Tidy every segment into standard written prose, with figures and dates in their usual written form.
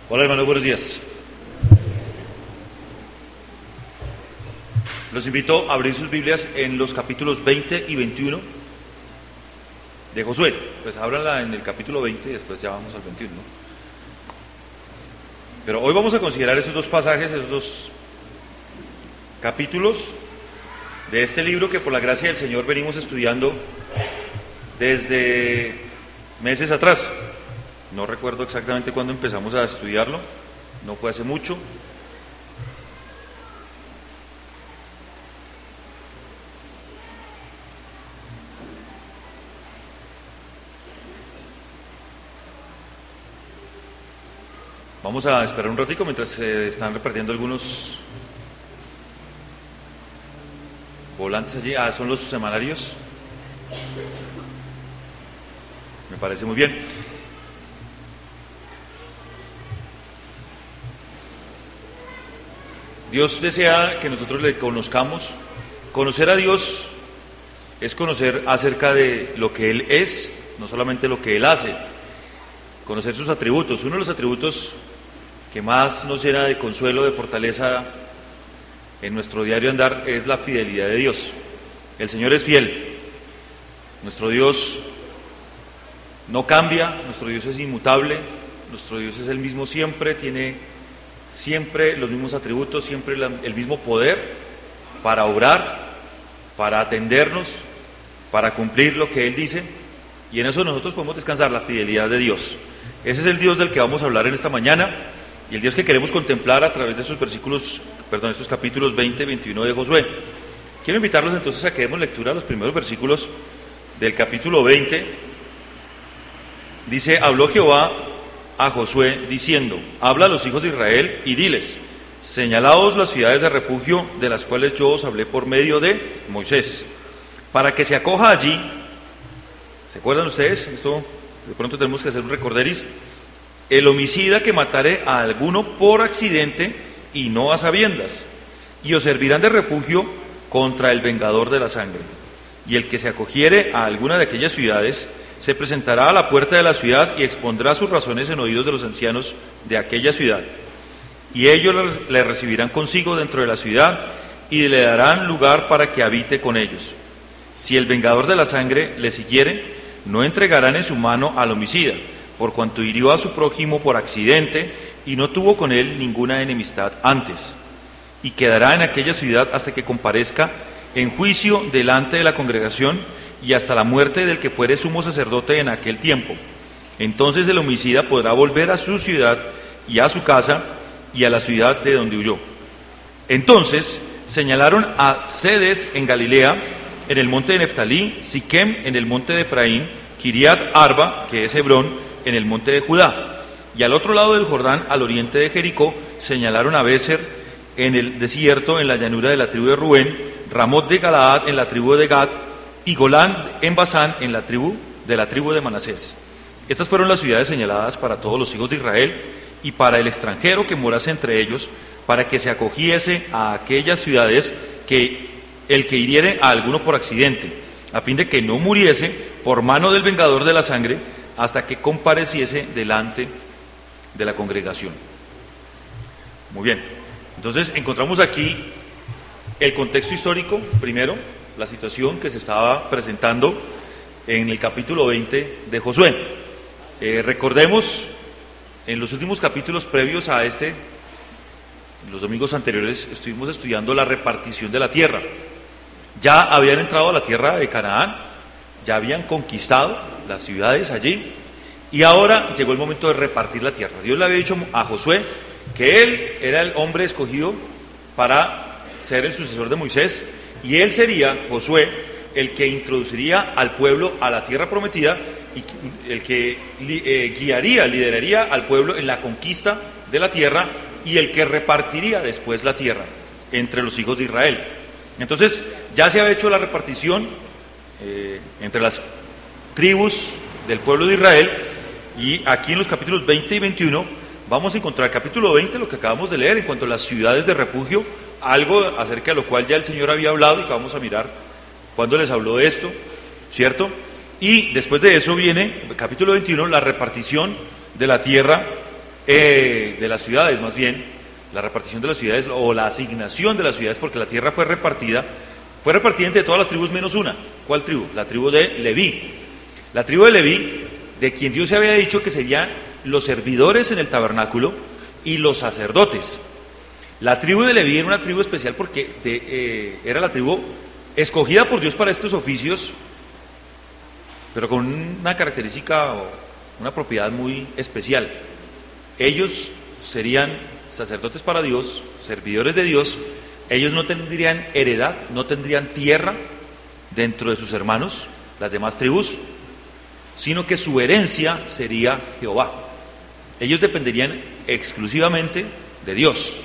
Hola hermanos, buenos días. Los invito a abrir sus Biblias en los capítulos 20 y 21 de Josué. Pues ábranla en el capítulo 20 y después ya vamos al 21, ¿no? Pero hoy vamos a considerar esos dos pasajes, esos dos capítulos de este libro que por la gracia del Señor venimos estudiando desde meses atrás. No recuerdo exactamente cuándo empezamos a estudiarlo, no fue hace mucho. Vamos a esperar un ratico mientras se están repartiendo algunos volantes allí. Son los semanarios. Me parece muy bien. Dios desea que nosotros le conozcamos. Conocer a Dios es conocer acerca de lo que Él es, no solamente lo que Él hace. Conocer sus atributos. Uno de los atributos que más nos llena de consuelo, de fortaleza en nuestro diario andar es la fidelidad de Dios. El Señor es fiel. Nuestro Dios no cambia, nuestro Dios es inmutable, nuestro Dios es el mismo siempre, tiene siempre los mismos atributos, siempre el mismo poder para obrar, para atendernos, para cumplir lo que Él dice, y en eso nosotros podemos descansar, la fidelidad de Dios. Ese es el Dios del que vamos a hablar en esta mañana, y el Dios que queremos contemplar a través de estos capítulos 20 y 21 de Josué. Quiero invitarlos entonces a que demos lectura a los primeros versículos del capítulo 20. Dice: habló Jehová a Josué diciendo: habla a los hijos de Israel y diles: señalaos las ciudades de refugio de las cuales yo os hablé por medio de Moisés, para que se acoja allí. ¿Se acuerdan ustedes? Esto de pronto tenemos que hacer un recorderis. El homicida que matare a alguno por accidente y no a sabiendas, y os servirán de refugio contra el vengador de la sangre. Y el que se acogiere a alguna de aquellas ciudades se presentará a la puerta de la ciudad y expondrá sus razones en oídos de los ancianos de aquella ciudad. Y ellos le recibirán consigo dentro de la ciudad y le darán lugar para que habite con ellos. Si el vengador de la sangre le siguiere, no entregarán en su mano al homicida, por cuanto hirió a su prójimo por accidente y no tuvo con él ninguna enemistad antes. Y quedará en aquella ciudad hasta que comparezca en juicio delante de la congregación y hasta la muerte del que fuere sumo sacerdote en aquel tiempo. Entonces el homicida podrá volver a su ciudad y a su casa y a la ciudad de donde huyó. Entonces señalaron a Cedes en Galilea, en el monte de Neftalí, Siquem en el monte de Efraín, Kiriat Arba, que es Hebrón, en el monte de Judá. Y al otro lado del Jordán, al oriente de Jericó, señalaron a Béser en el desierto, en la llanura de la tribu de Rubén, Ramot de Galaad en la tribu de Gad, y Golán en Basán en la tribu de Manasés. Estas fueron las ciudades señaladas para todos los hijos de Israel y para el extranjero que morase entre ellos, para que se acogiese a aquellas ciudades que el que hiriere a alguno por accidente, a fin de que no muriese por mano del vengador de la sangre hasta que compareciese delante de la congregación. Muy bien, entonces encontramos aquí el contexto histórico, primero, la situación que se estaba presentando en el capítulo 20 de Josué. Recordemos, en los últimos capítulos previos a este, en los domingos anteriores, estuvimos estudiando la repartición de la tierra. Ya habían entrado a la tierra de Canaán, ya habían conquistado las ciudades allí, y ahora llegó el momento de repartir la tierra. Dios le había dicho a Josué que él era el hombre escogido para ser el sucesor de Moisés, y él sería, Josué, el que introduciría al pueblo a la tierra prometida y el que lideraría al pueblo en la conquista de la tierra y el que repartiría después la tierra entre los hijos de Israel. Entonces ya se había hecho la repartición entre las tribus del pueblo de Israel, y aquí en los capítulos 20 y 21 vamos a encontrar el capítulo 20, lo que acabamos de leer en cuanto a las ciudades de refugio, algo acerca de lo cual ya el Señor había hablado y que vamos a mirar cuando les habló de esto, ¿cierto? Y después de eso viene, el capítulo 21, la repartición de la tierra de las ciudades, más bien, la repartición de las ciudades o la asignación de las ciudades, porque la tierra fue repartida entre todas las tribus menos una. ¿Cuál tribu? La tribu de Leví. La tribu de Leví, de quien Dios se había dicho que serían los servidores en el tabernáculo y los sacerdotes. La tribu de Leví era una tribu especial porque era la tribu escogida por Dios para estos oficios, pero con una característica o una propiedad muy especial. Ellos serían sacerdotes para Dios, servidores de Dios. Ellos no tendrían heredad, no tendrían tierra dentro de sus hermanos, las demás tribus, sino que su herencia sería Jehová. Ellos dependerían exclusivamente de Dios.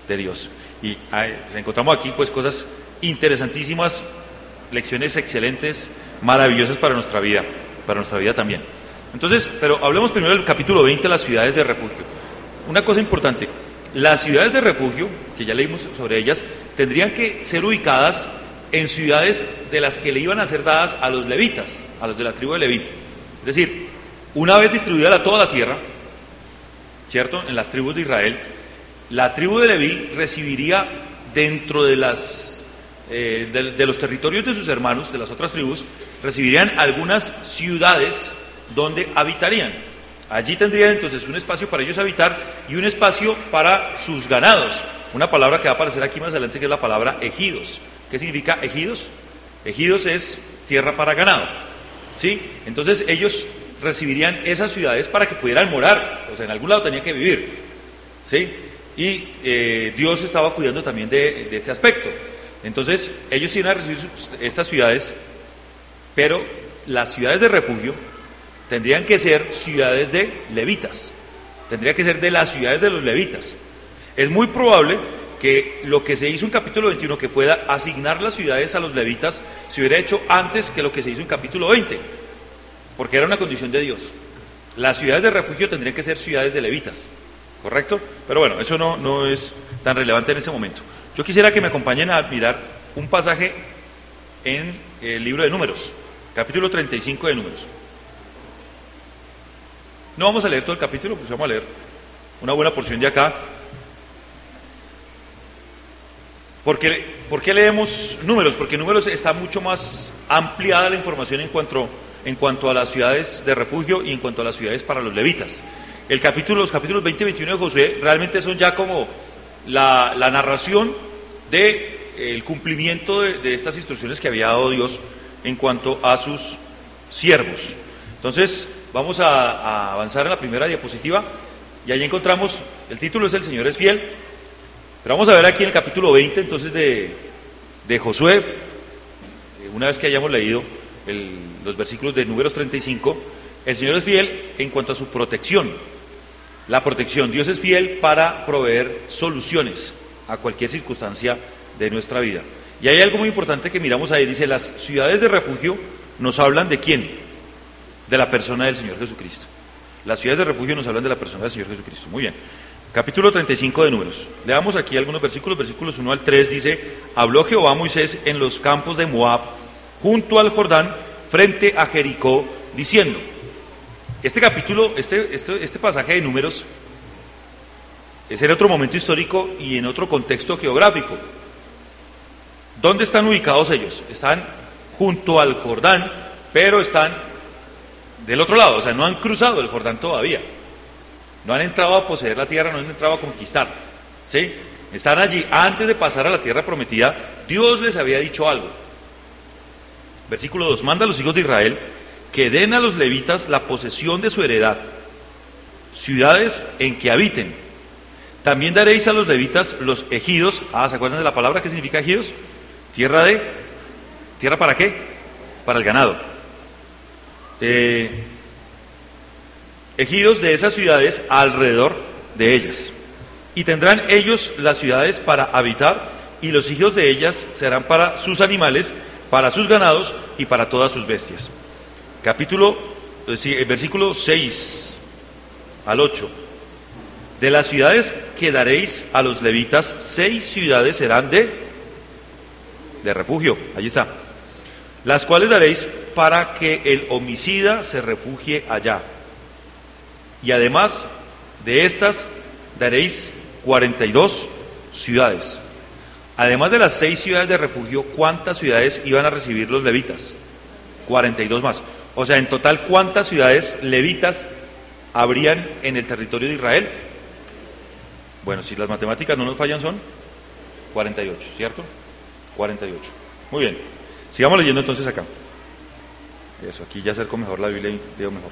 Y encontramos aquí pues cosas interesantísimas, lecciones excelentes, maravillosas para nuestra vida también. Entonces, pero hablemos primero del capítulo 20, las ciudades de refugio. Una cosa importante, las ciudades de refugio, que ya leímos sobre ellas, tendrían que ser ubicadas en ciudades de las que le iban a ser dadas a los levitas, a los de la tribu de Leví. Es decir, una vez distribuida toda la tierra, ¿cierto?, en las tribus de Israel, la tribu de Leví recibiría dentro de los territorios de sus hermanos, de las otras tribus, recibirían algunas ciudades donde habitarían. Allí tendrían entonces un espacio para ellos habitar y un espacio para sus ganados. Una palabra que va a aparecer aquí más adelante, que es la palabra ejidos. ¿Qué significa ejidos? Ejidos es tierra para ganado, ¿sí? Entonces ellos recibirían esas ciudades para que pudieran morar, o sea, en algún lado tenían que vivir, ¿sí? Y Dios estaba cuidando también de este aspecto. Entonces ellos iban a recibir estas ciudades, pero las ciudades de refugio tendrían que ser ciudades de levitas, tendría que ser de las ciudades de los levitas. Es muy probable que lo que se hizo en capítulo 21, que fue asignar las ciudades a los levitas, se hubiera hecho antes que lo que se hizo en capítulo 20, porque era una condición de Dios. Las ciudades de refugio tendrían que ser ciudades de levitas, ¿correcto? Pero bueno, eso no es tan relevante en este momento. Yo quisiera que me acompañen a mirar un pasaje en el libro de Números, capítulo 35 de Números. No vamos a leer todo el capítulo, pues vamos a leer una buena porción de acá. ¿Por qué leemos Números? Porque en Números está mucho más ampliada la información en cuanto a las ciudades de refugio y en cuanto a las ciudades para los levitas. Los capítulos 20 y 21 de Josué realmente son ya como la narración del cumplimiento de estas instrucciones que había dado Dios en cuanto a sus siervos. Entonces, vamos a avanzar en la primera diapositiva y ahí encontramos, el título es El Señor es fiel, pero vamos a ver aquí en el capítulo 20 entonces de Josué, una vez que hayamos leído los versículos de Números 35, el Señor es fiel en cuanto a su protección, la protección. Dios es fiel para proveer soluciones a cualquier circunstancia de nuestra vida. Y hay algo muy importante que miramos ahí, dice, las ciudades de refugio nos hablan de ¿quién? De la persona del Señor Jesucristo. Las ciudades de refugio nos hablan de la persona del Señor Jesucristo. Muy bien. Capítulo 35 de Números. Leamos aquí algunos versículos. Versículos 1 al 3 dice: habló Jehová a Moisés en los campos de Moab, junto al Jordán, frente a Jericó, diciendo. Este capítulo, este pasaje de Números es en otro momento histórico y en otro contexto geográfico. ¿Dónde están ubicados ellos? Están junto al Jordán, pero están del otro lado, o sea, no han cruzado el Jordán todavía, no han entrado a poseer la tierra, no han entrado a conquistar, ¿sí? Están allí. Antes de pasar a la tierra prometida, Dios les había dicho algo. Versículo 2, manda a los hijos de Israel que den a los levitas la posesión de su heredad, ciudades en que habiten. También daréis a los levitas los ejidos. ¿Se acuerdan de la palabra? ¿Qué significa ejidos? ¿Tierra para qué? Para el ganado. Ejidos de esas ciudades alrededor de ellas, y tendrán ellos las ciudades para habitar, y los hijos de ellas serán para sus animales, para sus ganados y para todas sus bestias. Versículo 6 al 8. De las ciudades que daréis a los levitas, 6 ciudades serán de refugio. Allí está. Las cuales daréis para que el homicida se refugie allá. Y además De estas daréis 42 ciudades. Además de las 6 ciudades de refugio, ¿cuántas ciudades iban a recibir los levitas? 42 más. O sea, en total, ¿cuántas ciudades levitas habrían en el territorio de Israel? Bueno, si las matemáticas no nos fallan, son 48, ¿cierto? 48. Muy bien. Sigamos leyendo entonces acá. Eso, aquí ya acerco mejor la Biblia y leo mejor.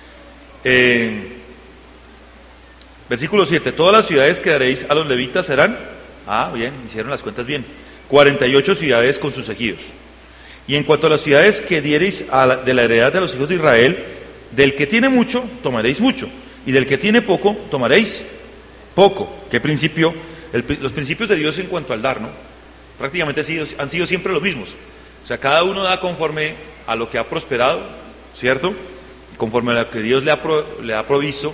Versículo 7. Todas las ciudades que daréis a los levitas serán, bien, hicieron las cuentas bien, 48 ciudades con sus ejidos. Y en cuanto a las ciudades que diereis de la heredad de los hijos de Israel, del que tiene mucho, tomaréis mucho, y del que tiene poco, tomaréis poco. ¿Qué principio? Los principios de Dios en cuanto al dar, ¿no? Prácticamente han sido siempre los mismos. O sea, cada uno da conforme a lo que ha prosperado, ¿cierto? Conforme a lo que Dios le ha provisto,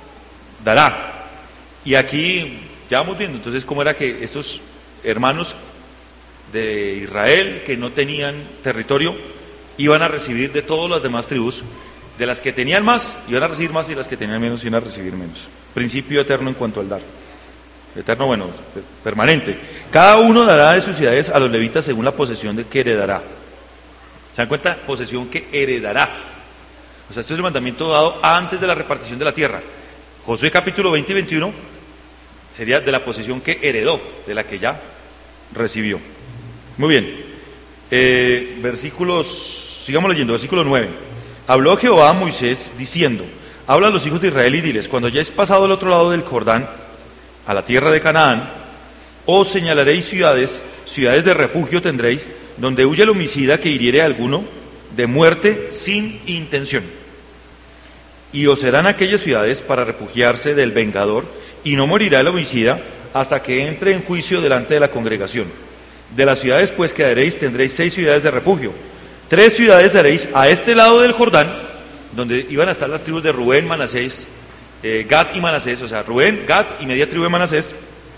dará. Y aquí ya vamos viendo entonces cómo era que estos hermanos de Israel que no tenían territorio iban a recibir de todas las demás tribus. De las que tenían más iban a recibir más, y las que tenían menos iban a recibir menos. Principio eterno en cuanto al dar. Eterno, bueno, permanente. Cada uno dará de sus ciudades a los levitas según la posesión de que heredará. ¿Se dan cuenta? Posesión que heredará. O sea, este es el mandamiento dado antes de la repartición de la tierra. Josué capítulo 20 y 21 sería de la posesión que heredó, de la que ya recibió. Muy bien. Sigamos leyendo, versículo 9. Habló Jehová a Moisés diciendo: habla a los hijos de Israel y diles: cuando hayáis pasado al otro lado del Jordán, a la tierra de Canaán, os señalaréis ciudades de refugio tendréis, donde huya el homicida que hiriere a alguno de muerte sin intención. Y os serán aquellas ciudades para refugiarse del vengador, y no morirá el homicida hasta que entre en juicio delante de la congregación. De las ciudades pues que daréis, tendréis 6 ciudades de refugio. 3 ciudades daréis a este lado del Jordán, donde iban a estar las tribus de Rubén, Manasés, Gad y Manasés, o sea, Rubén, Gad y media tribu de Manasés.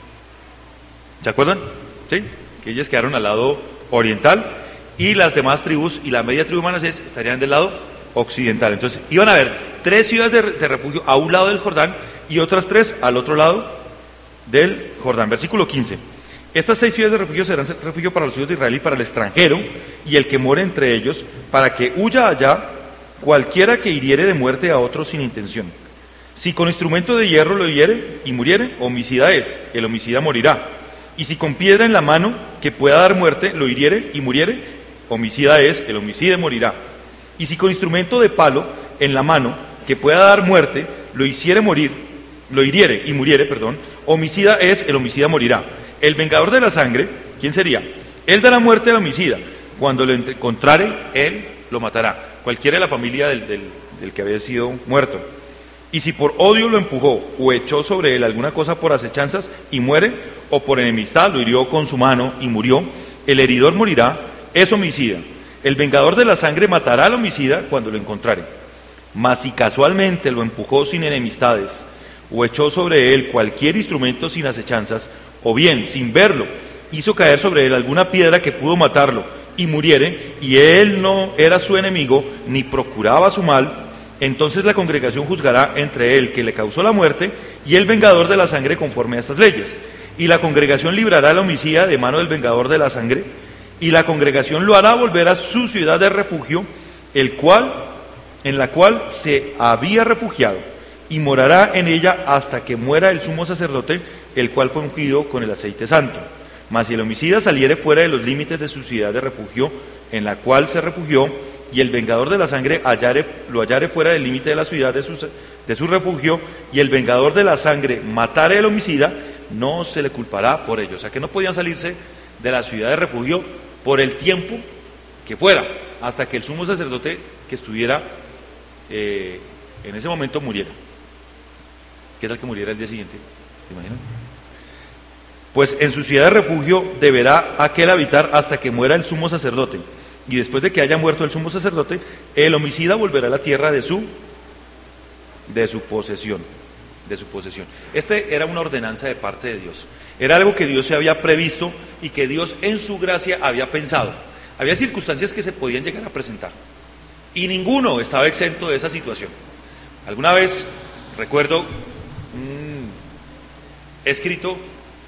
¿Se acuerdan? ¿Sí? Que ellas quedaron al lado oriental, y las demás tribus y la media tribu de Manasés estarían del lado occidental. Entonces, iban a haber 3 ciudades de refugio a un lado del Jordán y otras 3 al otro lado del Jordán. Versículo 15. Estas 6 ciudades de refugio serán refugio para los hijos de Israel y para el extranjero y el que more entre ellos, para que huya allá cualquiera que hiriere de muerte a otro sin intención. Si con instrumento de hierro lo hiere y muriere, homicida es, el homicida morirá. Y si con piedra en la mano que pueda dar muerte lo hiriere y muriere, homicida es, el homicida morirá. Y si con instrumento de palo en la mano que pueda dar muerte lo hiriere y muriere, homicida es, el homicida morirá. El vengador de la sangre, ¿quién sería? Él dará muerte al homicida. Cuando lo encontrare, él lo matará. Cualquiera de la familia del que había sido muerto. Y si por odio lo empujó o echó sobre él alguna cosa por acechanzas y muere, o por enemistad lo hirió con su mano y murió, el heridor morirá, es homicida. El vengador de la sangre matará al homicida cuando lo encontrare. Mas si casualmente lo empujó sin enemistades, o echó sobre él cualquier instrumento sin acechanzas, o bien, sin verlo, hizo caer sobre él alguna piedra que pudo matarlo, y muriere, y él no era su enemigo, ni procuraba su mal, entonces la congregación juzgará entre él que le causó la muerte y el vengador de la sangre conforme a estas leyes. Y la congregación librará al homicida de mano del vengador de la sangre, y la congregación lo hará volver a su ciudad de refugio, en la cual se había refugiado, y morará en ella hasta que muera el sumo sacerdote, el cual fue ungido con el aceite santo. Mas si el homicida saliere fuera de los límites de su ciudad de refugio, en la cual se refugió, y el vengador de la sangre lo hallare fuera del límite de la ciudad de su refugio, y el vengador de la sangre matare al homicida, no se le culpará por ello. O sea que no podían salirse de la ciudad de refugio por el tiempo que fuera, hasta que el sumo sacerdote que estuviera en ese momento muriera. ¿Qué tal que muriera el día siguiente? ¿Se imaginan? Pues en su ciudad de refugio deberá aquel habitar hasta que muera el sumo sacerdote. Y después de que haya muerto el sumo sacerdote, el homicida volverá a la tierra de su posesión. Este era una ordenanza de parte de Dios. Era algo que Dios se había previsto y que Dios en su gracia había pensado. Había circunstancias que se podían llegar a presentar y ninguno estaba exento de esa situación. Alguna vez recuerdo escrito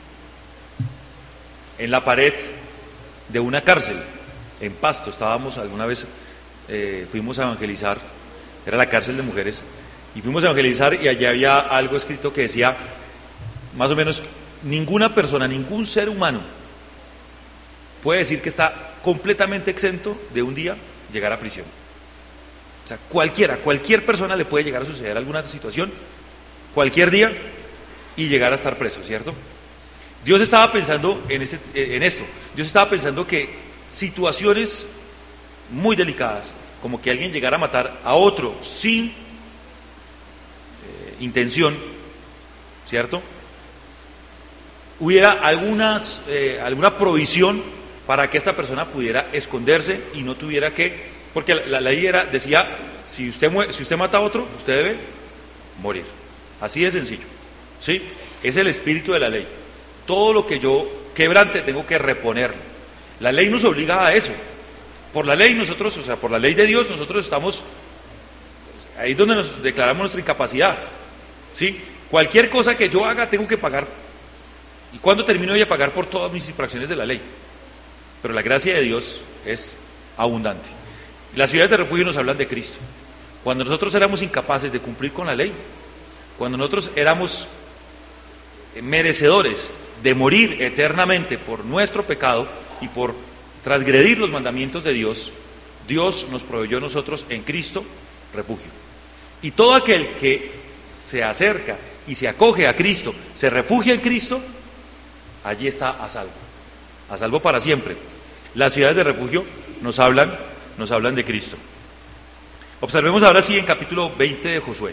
en la pared de una cárcel, en Pasto. Estábamos alguna vez, fuimos a evangelizar, era la cárcel de mujeres, y fuimos a evangelizar y allá había algo escrito que decía, más o menos, ninguna persona, ningún ser humano puede decir que está completamente exento de un día llegar a prisión. O sea, cualquier persona le puede llegar a suceder alguna situación, cualquier día, y llegar a estar preso, ¿cierto? Dios estaba pensando en esto. Dios estaba pensando que situaciones muy delicadas, como que alguien llegara a matar a otro sin intención, ¿cierto? Hubiera alguna provisión para que esta persona pudiera esconderse y no tuviera que, porque la ley decía, si usted mata a otro, usted debe morir. Así de sencillo, ¿sí? Es el espíritu de la ley. Todo lo que yo quebrante tengo que reponerlo. La ley nos obliga a eso. Por la ley nosotros, o sea, por la ley de Dios nosotros estamos, ahí es donde nos declaramos nuestra incapacidad, ¿sí? Cualquier cosa que yo haga tengo que pagar. ¿Y cuándo termino de pagar por todas mis infracciones de la ley? Pero la gracia de Dios es abundante. Las ciudades de refugio nos hablan de Cristo. Cuando nosotros éramos incapaces de cumplir con la ley, cuando nosotros éramos merecedores de morir eternamente por nuestro pecado y por transgredir los mandamientos de Dios, Dios nos proveyó a nosotros en Cristo refugio. Y todo aquel que se acerca y se acoge a Cristo, se refugia en Cristo, allí está a salvo para siempre. Las ciudades de refugio nos hablan de Cristo. Observemos ahora sí en capítulo 20 de Josué.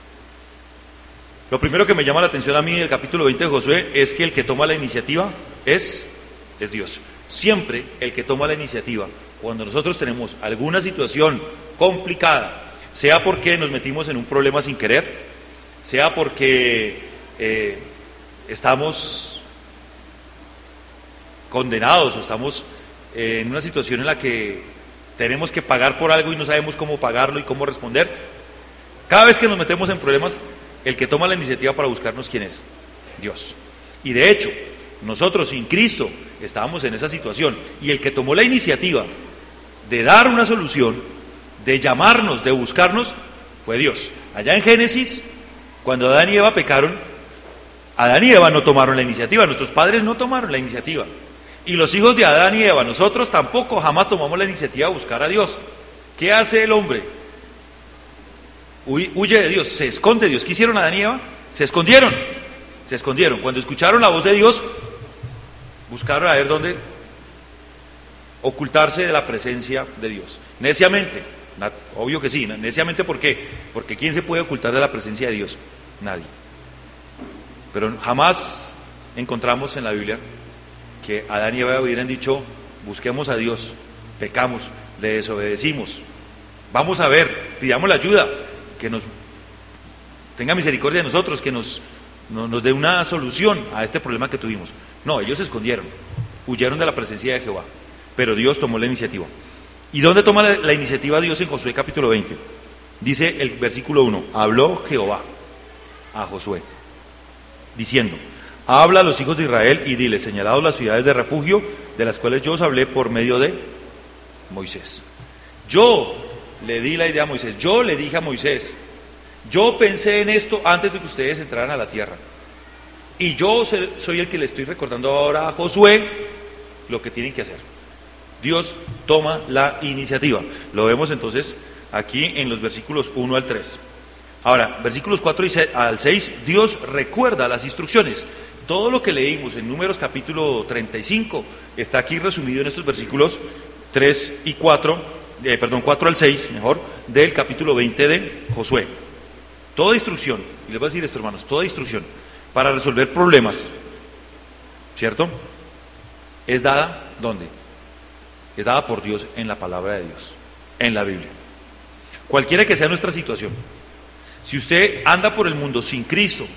Lo primero que me llama la atención a mí del capítulo 20 de Josué es que el que toma la iniciativa es Dios. Siempre el que toma la iniciativa, cuando nosotros tenemos alguna situación complicada, sea porque nos metimos en un problema sin querer, sea porque estamos condenados o estamos en una situación en la que tenemos que pagar por algo y no sabemos cómo pagarlo y cómo responder, cada vez que nos metemos en problemas, el que toma la iniciativa para buscarnos, ¿quién es? Dios. Y de hecho, nosotros sin Cristo estábamos en esa situación, y el que tomó la iniciativa de dar una solución, de llamarnos, de buscarnos, fue Dios. Allá en Génesis, cuando Adán y Eva pecaron, Adán y Eva no tomaron la iniciativa, nuestros padres no tomaron la iniciativa, y los hijos de Adán y Eva, nosotros tampoco jamás tomamos la iniciativa de buscar a Dios. ¿Qué hace el hombre? Huye de Dios, se esconde de Dios. ¿Qué hicieron Adán y Eva? Se escondieron. Cuando escucharon la voz de Dios, buscaron a ver dónde ocultarse de la presencia de Dios. Neciamente, obvio que sí, neciamente. ¿Por qué? Porque ¿quién se puede ocultar de la presencia de Dios? Nadie. Pero jamás encontramos en la Biblia que Adán y Eva hubieran dicho, busquemos a Dios, pecamos, le desobedecimos, vamos a ver, pidamos la ayuda, que nos tenga misericordia de nosotros, que nos dé una solución a este problema que tuvimos. No, ellos se escondieron, huyeron de la presencia de Jehová, pero Dios tomó la iniciativa. ¿Y dónde toma la iniciativa Dios en Josué capítulo 20? Dice el versículo 1, habló Jehová a Josué, diciendo, habla a los hijos de Israel y diles, señalados las ciudades de refugio, de las cuales yo os hablé por medio de Moisés. Yo le di la idea a Moisés, yo le dije a Moisés, yo pensé en esto antes de que ustedes entraran a la tierra, y yo soy el que le estoy recordando ahora a Josué lo que tienen que hacer. Dios toma la iniciativa. Lo vemos entonces aquí en los versículos 1 al 3. Ahora, versículos 4 al 6, Dios recuerda las instrucciones. Todo lo que leímos en Números capítulo 35 está aquí resumido en estos versículos 3 y 4 al 6, mejor, del capítulo 20 de Josué. Toda instrucción, y les voy a decir esto, hermanos, toda instrucción para resolver problemas, ¿cierto? Es dada, ¿dónde? Es dada por Dios en la palabra de Dios, en la Biblia. Cualquiera que sea nuestra situación, si usted anda por el mundo sin Cristo,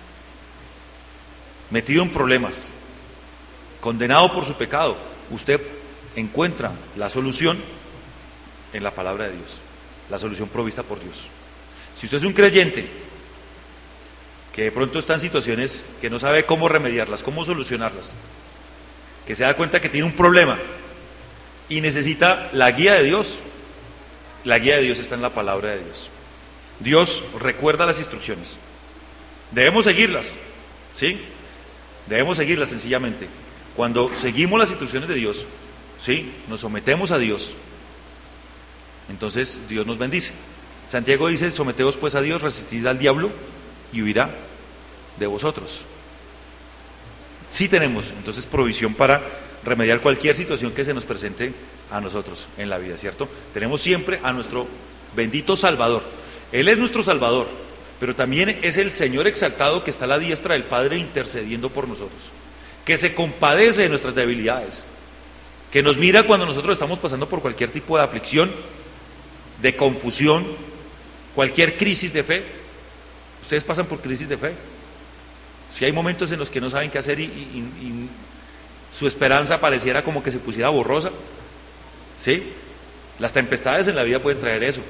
metido en problemas, condenado por su pecado, usted encuentra la solución en la palabra de Dios, la solución provista por Dios. Si usted es un creyente que de pronto está en situaciones que no sabe cómo remediarlas, cómo solucionarlas, que se da cuenta que tiene un problema y necesita la guía de Dios. La guía de Dios está en la palabra de Dios. Dios recuerda las instrucciones. Debemos seguirlas, ¿sí? Debemos seguirlas sencillamente. Cuando seguimos las instrucciones de Dios, ¿sí? Nos sometemos a Dios, entonces Dios nos bendice. Santiago dice: someteos pues a Dios, resistid al diablo y huirá de vosotros. Sí tenemos entonces provisión para remediar cualquier situación que se nos presente a nosotros en la vida, ¿cierto? Tenemos siempre a nuestro bendito Salvador. Él es nuestro Salvador, pero también es el Señor exaltado que está a la diestra del Padre intercediendo por nosotros, que se compadece de nuestras debilidades, que nos mira cuando nosotros estamos pasando por cualquier tipo de aflicción, de confusión, cualquier crisis de fe. Ustedes pasan por crisis de fe. Si hay momentos en los que no saben qué hacer y su esperanza pareciera como que se pusiera borrosa, ¿sí? Las tempestades en la vida pueden traer eso,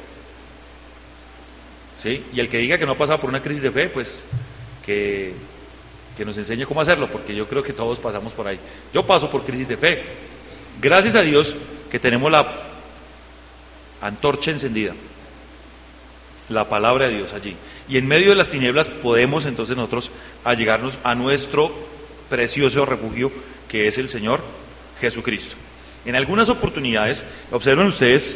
¿sí? Y el que diga que no ha pasado por una crisis de fe, pues que nos enseñe cómo hacerlo, porque yo creo que todos pasamos por ahí. Yo paso por crisis de fe. Gracias a Dios que tenemos la antorcha encendida, la palabra de Dios allí. Y en medio de las tinieblas podemos entonces nosotros allegarnos a nuestro precioso refugio, que es el Señor Jesucristo. En algunas oportunidades, observen ustedes,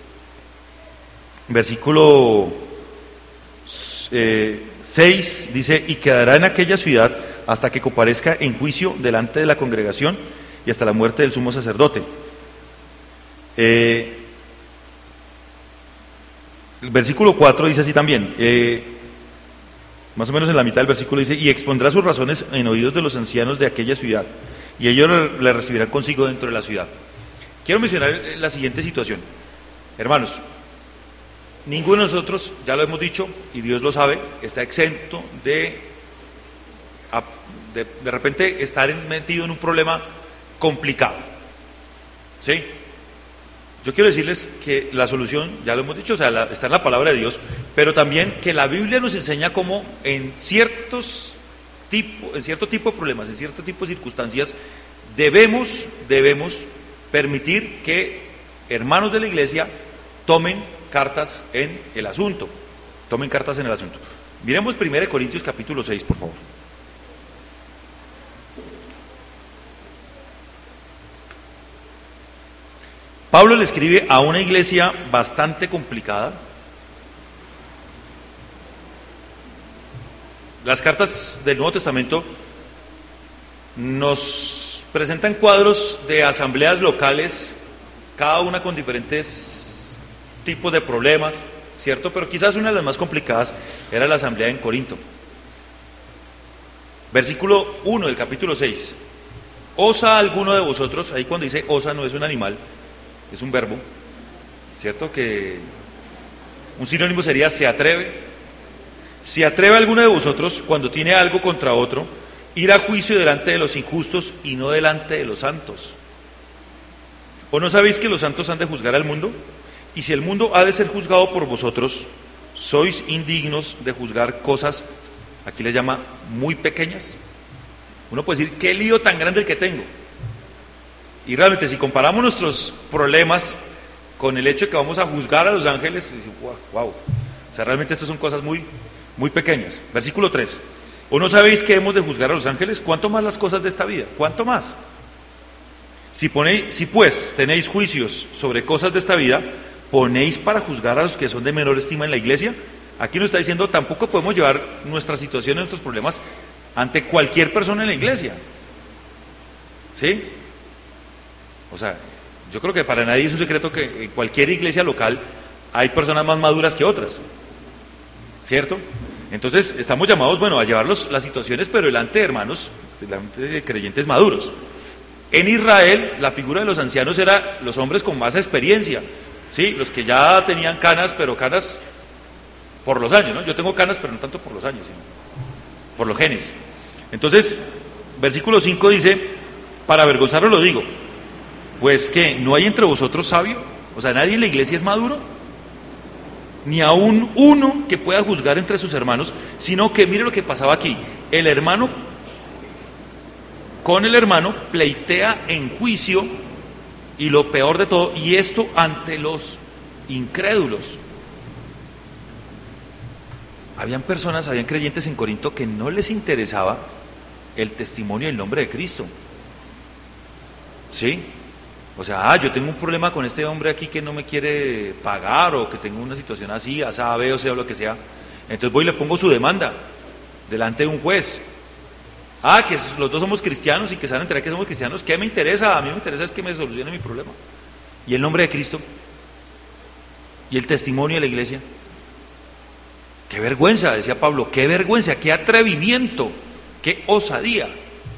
versículo 6 dice: y quedará en aquella ciudad hasta que comparezca en juicio delante de la congregación y hasta la muerte del sumo sacerdote. El versículo 4 dice así también, más o menos en la mitad del versículo dice: y expondrá sus razones en oídos de los ancianos de aquella ciudad, y ellos le recibirán consigo dentro de la ciudad. Quiero mencionar la siguiente situación. Hermanos, ninguno de nosotros, ya lo hemos dicho, y Dios lo sabe, está exento de repente estar metido en un problema complicado, ¿sí? Yo quiero decirles que la solución, ya lo hemos dicho, o sea, está en la palabra de Dios, pero también que la Biblia nos enseña cómo en cierto tipo de problemas, en cierto tipo de circunstancias, debemos permitir que hermanos de la iglesia tomen cartas en el asunto. Miremos 1 Corintios capítulo 6, por favor. Pablo le escribe a una iglesia bastante complicada. Las cartas del Nuevo Testamento nos presentan cuadros de asambleas locales, cada una con diferentes tipos de problemas, ¿cierto? Pero quizás una de las más complicadas era la asamblea en Corinto. Versículo 1 del capítulo 6. ¿Osa alguno de vosotros? Ahí cuando dice osa no es un animal, es un verbo, ¿cierto? Que un sinónimo sería se atreve. ¿Se atreve alguno de vosotros, cuando tiene algo contra otro, ir a juicio delante de los injustos y no delante de los santos? ¿O no sabéis que los santos han de juzgar al mundo? Y si el mundo ha de ser juzgado por vosotros, ¿sois indignos de juzgar cosas, aquí les llama, muy pequeñas? Uno puede decir, ¿qué lío tan grande el que tengo? Y realmente si comparamos nuestros problemas con el hecho de que vamos a juzgar a los ángeles, wow, o sea, realmente estas son cosas muy pequeñas. Versículo 3. ¿O no sabéis que hemos de juzgar a los ángeles? ¿Cuánto más las cosas de esta vida? ¿Cuánto más? Si pues tenéis juicios sobre cosas de esta vida, ¿ponéis para juzgar a los que son de menor estima en la iglesia? Aquí nos está diciendo, tampoco podemos llevar nuestra situación, nuestros problemas ante cualquier persona en la iglesia, ¿sí? O sea, yo creo que para nadie es un secreto que en cualquier iglesia local hay personas más maduras que otras, ¿cierto? Entonces estamos llamados, a llevar las situaciones, pero delante de hermanos, delante de creyentes maduros. En Israel la figura de los ancianos era los hombres con más experiencia, ¿sí? Los que ya tenían canas, pero canas por los años, ¿no? Yo tengo canas, pero no tanto por los años, sino por los genes. Entonces, versículo 5 dice, para avergonzaros lo digo, pues que no hay entre vosotros sabio, o sea, nadie en la iglesia es maduro. ni aún uno que pueda juzgar entre sus hermanos, sino que mire lo que pasaba aquí, el hermano con el hermano pleitea en juicio, y lo peor de todo, y esto ante los incrédulos. Habían creyentes en Corinto que no les interesaba el testimonio y el nombre de Cristo. ¿Sí? O sea, yo tengo un problema con este hombre aquí que no me quiere pagar, o que tengo una situación así, asá, B, o sea, lo que sea. Entonces voy y le pongo su demanda delante de un juez. Que los dos somos cristianos y que se van a enterar que somos cristianos. ¿Qué me interesa? A mí me interesa es que me solucione mi problema. ¿Y el nombre de Cristo? ¿Y el testimonio de la iglesia? ¡Qué vergüenza!, decía Pablo, ¡qué vergüenza! ¡Qué atrevimiento! ¡Qué osadía!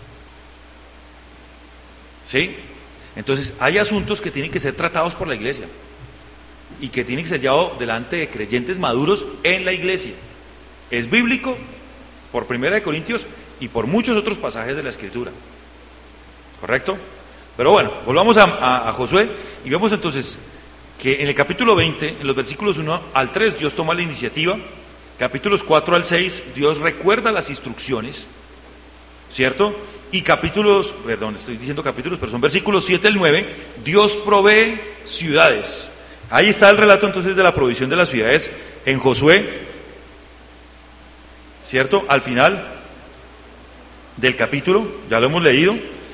¿Sí? Entonces, hay asuntos que tienen que ser tratados por la iglesia y que tienen que ser llevados delante de creyentes maduros en la iglesia. Es bíblico por 1 Corintios y por muchos otros pasajes de la Escritura. ¿Correcto? Pero bueno, volvamos a Josué y vemos entonces que en el capítulo 20, en los versículos 1 al 3, Dios toma la iniciativa. Capítulos 4 al 6, Dios recuerda las instrucciones, ¿cierto? Y son versículos 7 al 9, Dios provee ciudades. Ahí está el relato entonces de la provisión de las ciudades en Josué, ¿cierto? Al final del capítulo, ya lo hemos leído.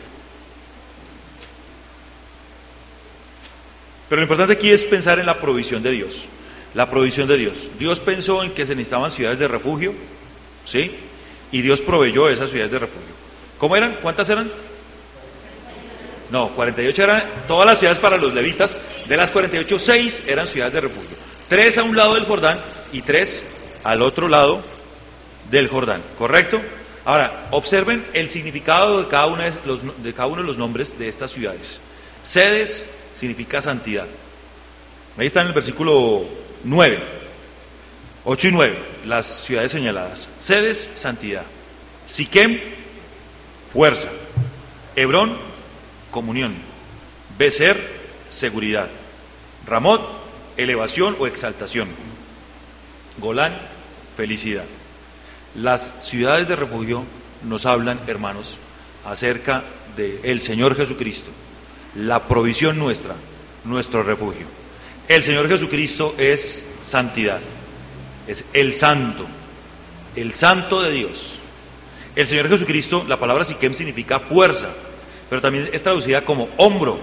Pero lo importante aquí es pensar en la provisión de Dios. La provisión de Dios. Dios pensó en que se necesitaban ciudades de refugio, ¿sí? Y Dios proveyó esas ciudades de refugio. ¿Cómo eran? ¿Cuántas eran? No, 48 eran todas las ciudades para los levitas. De las 48, 6 eran ciudades de refugio. 3 a un lado del Jordán y 3 al otro lado del Jordán, ¿correcto? Ahora, observen el significado de cada uno de los nombres de estas ciudades. Sedes significa santidad. Ahí está en el versículo 9, 8 y 9, las ciudades señaladas. Sedes, santidad. Siquem, fuerza. Hebrón, comunión. Becer, seguridad. Ramot, elevación o exaltación. Golán, felicidad. Las ciudades de refugio nos hablan, hermanos, acerca del Señor Jesucristo, la provisión nuestra, nuestro refugio. El Señor Jesucristo es santidad, es el santo de Dios. El Señor Jesucristo, la palabra Siquem significa fuerza, pero también es traducida como hombro,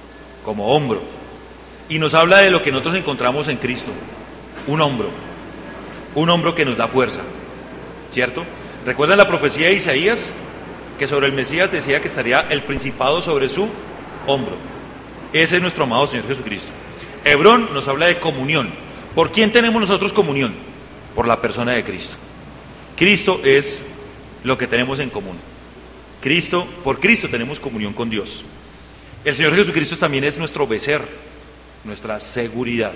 y nos habla de lo que nosotros encontramos en Cristo, un hombro que nos da fuerza, ¿cierto? ¿Recuerdan la profecía de Isaías? Que sobre el Mesías decía que estaría el principado sobre su hombro. Ese es nuestro amado Señor Jesucristo. Hebrón nos habla de comunión. ¿Por quién tenemos nosotros comunión? Por la persona de Cristo. Cristo es lo que tenemos en común. Por Cristo tenemos comunión con Dios. El Señor Jesucristo también es nuestro becer, nuestra seguridad.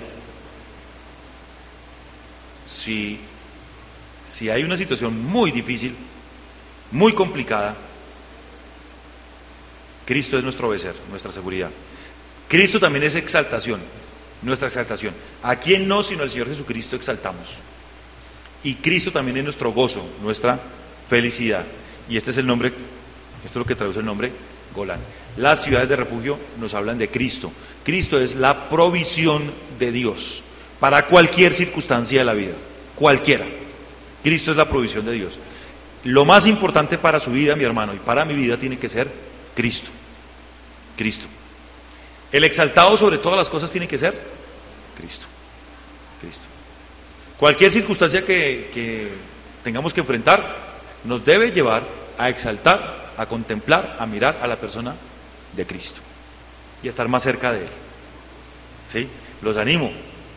Si hay una situación muy difícil, muy complicada, Cristo es nuestro becer, nuestra seguridad. Cristo también es exaltación, nuestra exaltación. ¿A quién no sino al Señor Jesucristo exaltamos? Y Cristo también es nuestro gozo, nuestra felicidad. Y este es el nombre, esto es lo que traduce el nombre Golán. Las ciudades de refugio nos hablan de Cristo. Cristo es la provisión de Dios para cualquier circunstancia de la vida, cualquiera. Cristo es la provisión de Dios. Lo más importante para su vida, mi hermano, y para mi vida tiene que ser Cristo. Cristo. El exaltado sobre todas las cosas tiene que ser Cristo. Cristo. Cualquier circunstancia que tengamos que enfrentar nos debe llevar a exaltar, a contemplar, a mirar a la persona de Cristo y a estar más cerca de Él. ¿Sí? Los animo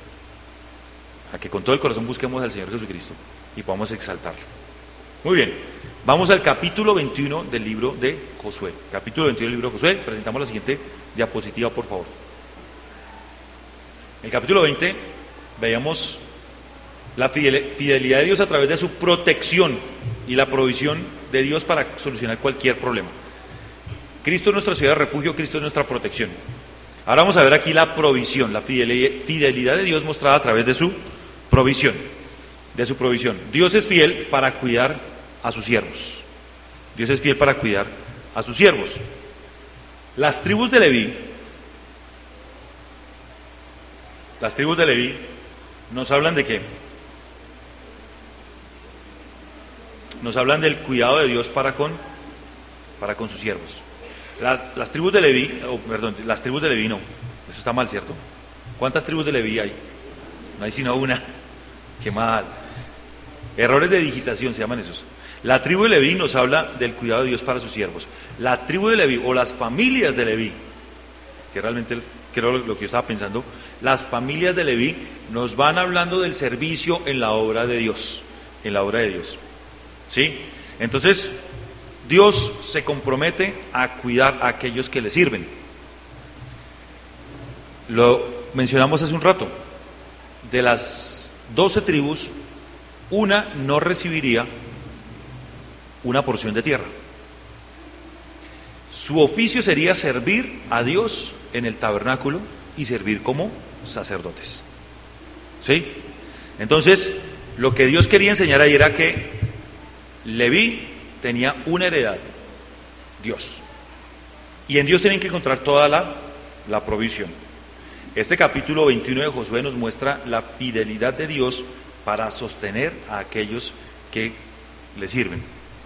a que con todo el corazón busquemos al Señor Jesucristo y podamos exaltarlo. Muy bien, vamos al capítulo 21 del libro de Josué. Capítulo 21 del libro de Josué, presentamos la siguiente diapositiva, por favor. En el capítulo 20 veíamos la fidelidad de Dios a través de su protección y la provisión de Dios para solucionar cualquier problema. Cristo es nuestra ciudad de refugio, Cristo es nuestra protección. Ahora vamos a ver aquí la provisión, la fidelidad de Dios mostrada a través de su provisión, de su provisión. Dios es fiel para cuidar a sus siervos. Dios es fiel para cuidar a sus siervos. Las tribus de Leví nos hablan de qué? Nos hablan del cuidado de Dios para con sus siervos. Las tribus de Leví, las tribus de Leví no, eso está mal, ¿cierto? ¿Cuántas tribus de Leví hay? No hay sino una. Qué mal. Errores de digitación se llaman esos. La tribu de Leví nos habla del cuidado de Dios para sus siervos. La tribu de Leví o las familias de Leví, que realmente creo lo que yo estaba pensando, las familias de Leví nos van hablando del servicio en la obra de Dios, ¿sí? Entonces, Dios se compromete a cuidar a aquellos que le sirven. Lo mencionamos hace un rato. De las 12 tribus, una no recibiría una porción de tierra. Su oficio sería servir a Dios en el tabernáculo y servir como sacerdotes. ¿Sí? Entonces, lo que Dios quería enseñar ahí era que Leví tenía una heredad, Dios. Y en Dios tienen que encontrar toda la provisión. Este capítulo 21 de Josué nos muestra la fidelidad de Dios para sostener a aquellos que le sirven.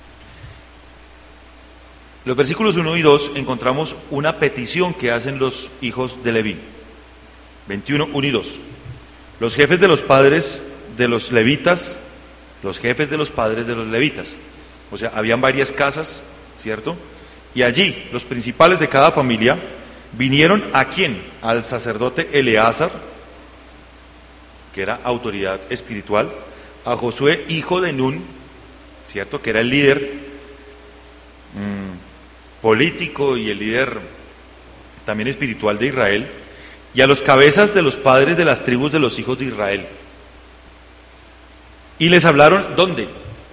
Los versículos 1 y 2 encontramos una petición que hacen los hijos de Leví. 21, 1 y 2. Los jefes de los padres de los levitas, o sea, habían varias casas, ¿cierto? Y allí los principales de cada familia vinieron ¿a quién? Al sacerdote Eleazar, que era autoridad espiritual, a Josué, hijo de Nun, ¿cierto? Que era el líder político y el líder también espiritual de Israel, y a los cabezas de los padres de las tribus de los hijos de Israel. Y les hablaron, ¿dónde?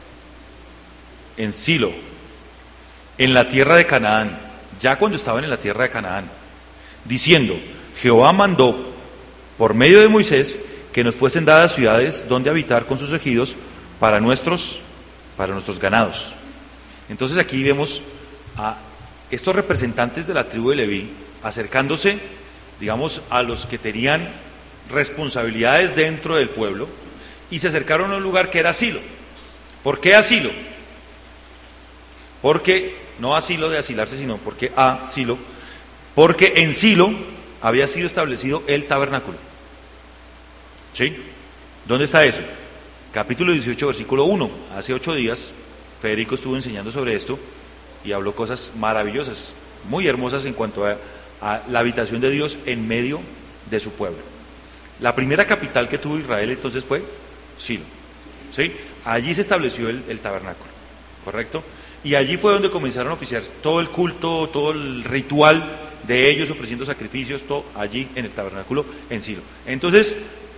En Silo, en la tierra de Canaán, ya cuando estaban en la tierra de Canaán, diciendo: Jehová mandó por medio de Moisés que nos fuesen dadas ciudades donde habitar con sus ejidos para nuestros ganados. Entonces aquí vemos a estos representantes de la tribu de Leví acercándose, digamos, a los que tenían responsabilidades dentro del pueblo, y se acercaron a un lugar que era Silo. ¿Por qué a Silo? Porque, no asilo de asilarse, sino porque a Silo, porque en Silo había sido establecido el tabernáculo. ¿Sí? ¿Dónde está eso? Capítulo 18, versículo 1. Hace 8 días Federico estuvo enseñando sobre esto y habló cosas maravillosas, muy hermosas en cuanto a la habitación de Dios en medio de su pueblo. La primera capital que tuvo Israel entonces fue Silo. ¿Sí? Allí se estableció el tabernáculo, ¿correcto? Y allí fue donde comenzaron a oficiar todo el culto, todo el ritual de ellos ofreciendo sacrificios, todo allí en el tabernáculo en Silo. Entonces,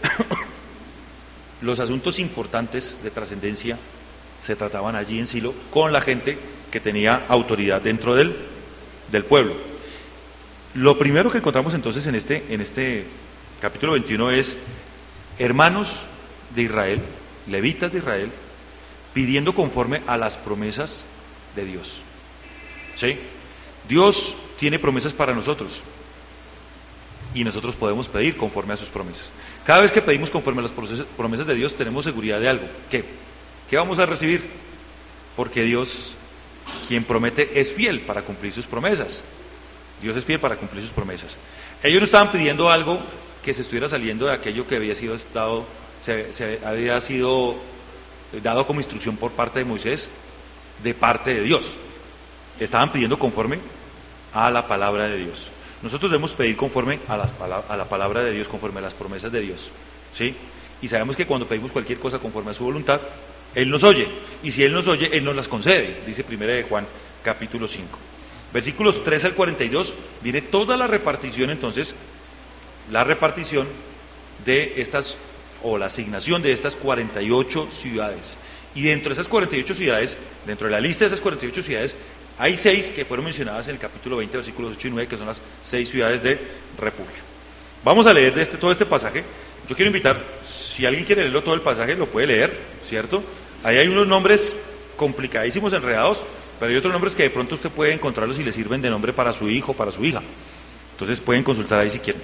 los asuntos importantes de trascendencia se trataban allí en Silo con la gente que tenía autoridad dentro del pueblo. Lo primero que encontramos entonces en este capítulo 21 es hermanos de Israel, levitas de Israel, pidiendo conforme a las promesas de Dios. ¿Sí? Dios tiene promesas para nosotros y nosotros podemos pedir conforme a sus promesas. Cada vez que pedimos conforme a las promesas de Dios tenemos seguridad de algo. ¿Qué vamos a recibir? Porque Dios, quien promete, es fiel para cumplir sus promesas. Dios es fiel para cumplir sus promesas. Ellos no estaban pidiendo algo que se estuviera saliendo de aquello que había sido dado, se había sido dado como instrucción por parte de Moisés, de parte de Dios. Estaban pidiendo conforme a la palabra de Dios. Nosotros debemos pedir conforme a la palabra de Dios, conforme a las promesas de Dios, ¿sí? Y sabemos que cuando pedimos cualquier cosa conforme a su voluntad, Él nos oye, y si Él nos oye, Él nos las concede, dice 1 de Juan, capítulo 5. Versículos 3 al 42, viene toda la repartición entonces, la repartición de estas, o la asignación de estas 48 ciudades. Y dentro de esas 48 ciudades, dentro de la lista de esas 48 ciudades, hay 6 que fueron mencionadas en el capítulo 20, versículos 8 y 9, que son las 6 ciudades de refugio. Vamos a leer todo este pasaje Yo quiero invitar, si alguien quiere leerlo todo el pasaje, lo puede leer, ¿cierto? Ahí hay unos nombres complicadísimos, enredados, pero hay otros nombres que de pronto usted puede encontrarlos y le sirven de nombre para su hijo, para su hija. Entonces pueden consultar ahí si quieren.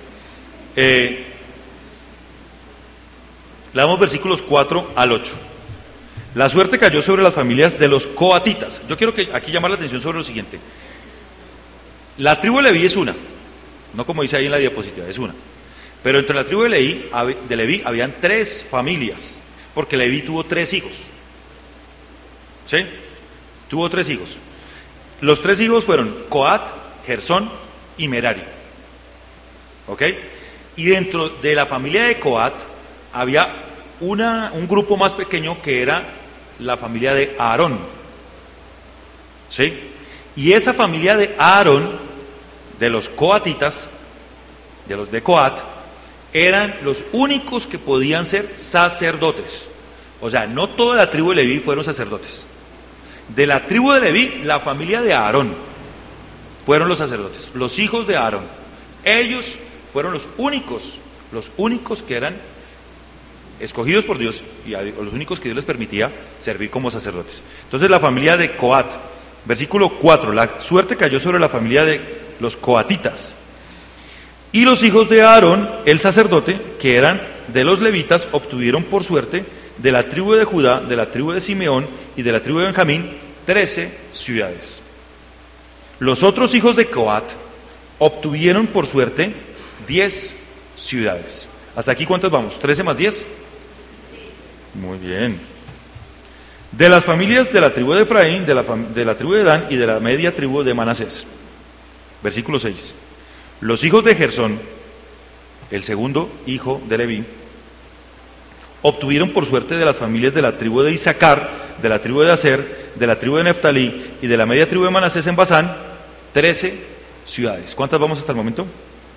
Leamos versículos 4 al 8. La suerte cayó sobre las familias de los coatitas. Yo quiero que aquí llamar la atención sobre lo siguiente. La tribu de Leví es una, no como dice ahí en la diapositiva, es una. Pero entre la tribu de Leví habían 3 familias, porque Leví tuvo 3 hijos. ¿Sí? Tuvo 3 hijos. Los 3 hijos fueron Coat, Gersón y Merari. ¿Ok? Y dentro de la familia de Coat había un grupo más pequeño que era la familia de Aarón. ¿Sí? Y esa familia de Aarón, de los coatitas, de los de Coat, eran los únicos que podían ser sacerdotes. O sea, no toda la tribu de Leví fueron sacerdotes. De la tribu de Leví, la familia de Aarón fueron los sacerdotes, los hijos de Aarón. Ellos fueron los únicos que eran escogidos por Dios y los únicos que Dios les permitía servir como sacerdotes. Entonces la familia de Coat, versículo 4, la suerte cayó sobre la familia de los coatitas. Y los hijos de Aarón, el sacerdote, que eran de los levitas, obtuvieron por suerte de la tribu de Judá, de la tribu de Simeón y de la tribu de Benjamín 13 ciudades. Los otros hijos de Coat obtuvieron por suerte 10 ciudades. ¿Hasta aquí cuántas vamos? ¿13 más 10? Muy bien. De las familias de la tribu de Efraín, de la tribu de Dan y de la media tribu de Manasés. Versículo 6. Los hijos de Gersón, el segundo hijo de Leví, obtuvieron por suerte de las familias de la tribu de Isaacar, de la tribu de Aser, de la tribu de Neftalí y de la media tribu de Manasés en Basán, 13 ciudades. ¿Cuántas vamos hasta el momento?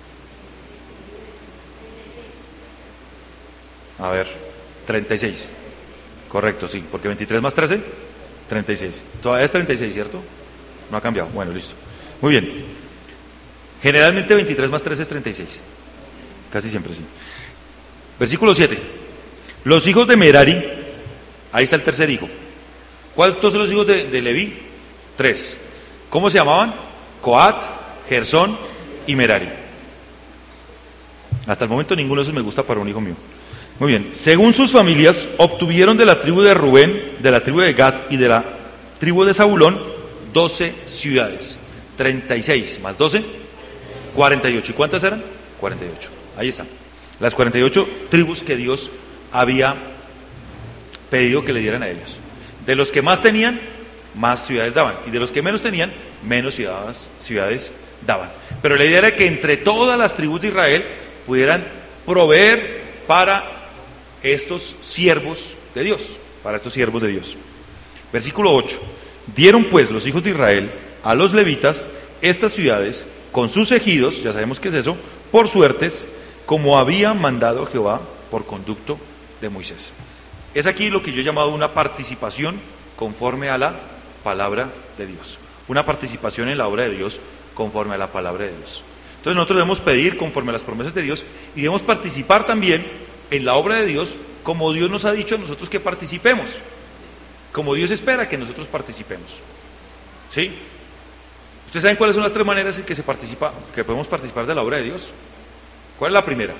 A ver, 36. Correcto, sí, porque 23 más 13, 36. Todavía es 36, ¿cierto? No ha cambiado. Bueno, listo. Muy bien. Generalmente 23 más 13 es 36. Casi siempre, sí. Versículo 7. Los hijos de Merari, ahí está el tercer hijo. ¿Cuántos son los hijos de Leví? 3. ¿Cómo se llamaban? Coat, Gersón y Merari. Hasta el momento ninguno de esos me gusta para un hijo mío. Muy bien, según sus familias, obtuvieron de la tribu de Rubén, de la tribu de Gad y de la tribu de Zabulón 12 ciudades. 36 más 12, 48. ¿Y cuántas eran? 48. Ahí están. Las 48 tribus que Dios había pedido que le dieran a ellos. De los que más tenían, más ciudades daban. Y de los que menos tenían, menos ciudades daban. Pero la idea era que entre todas las tribus de Israel pudieran proveer para estos siervos de Dios, para estos siervos de Dios. Versículo 8. Dieron pues los hijos de Israel a los levitas estas ciudades con sus ejidos, ya sabemos qué es eso, por suertes, como había mandado Jehová por conducto de Moisés. Es aquí lo que yo he llamado una participación conforme a la palabra de Dios. Una participación en la obra de Dios conforme a la palabra de Dios. Entonces nosotros debemos pedir conforme a las promesas de Dios y debemos participar también en la obra de Dios como Dios nos ha dicho a nosotros que participemos, como Dios espera que nosotros participemos. ¿Sí? ¿Ustedes saben cuáles son las 3 maneras en que que podemos participar de la obra de Dios? ¿Cuál es la primera?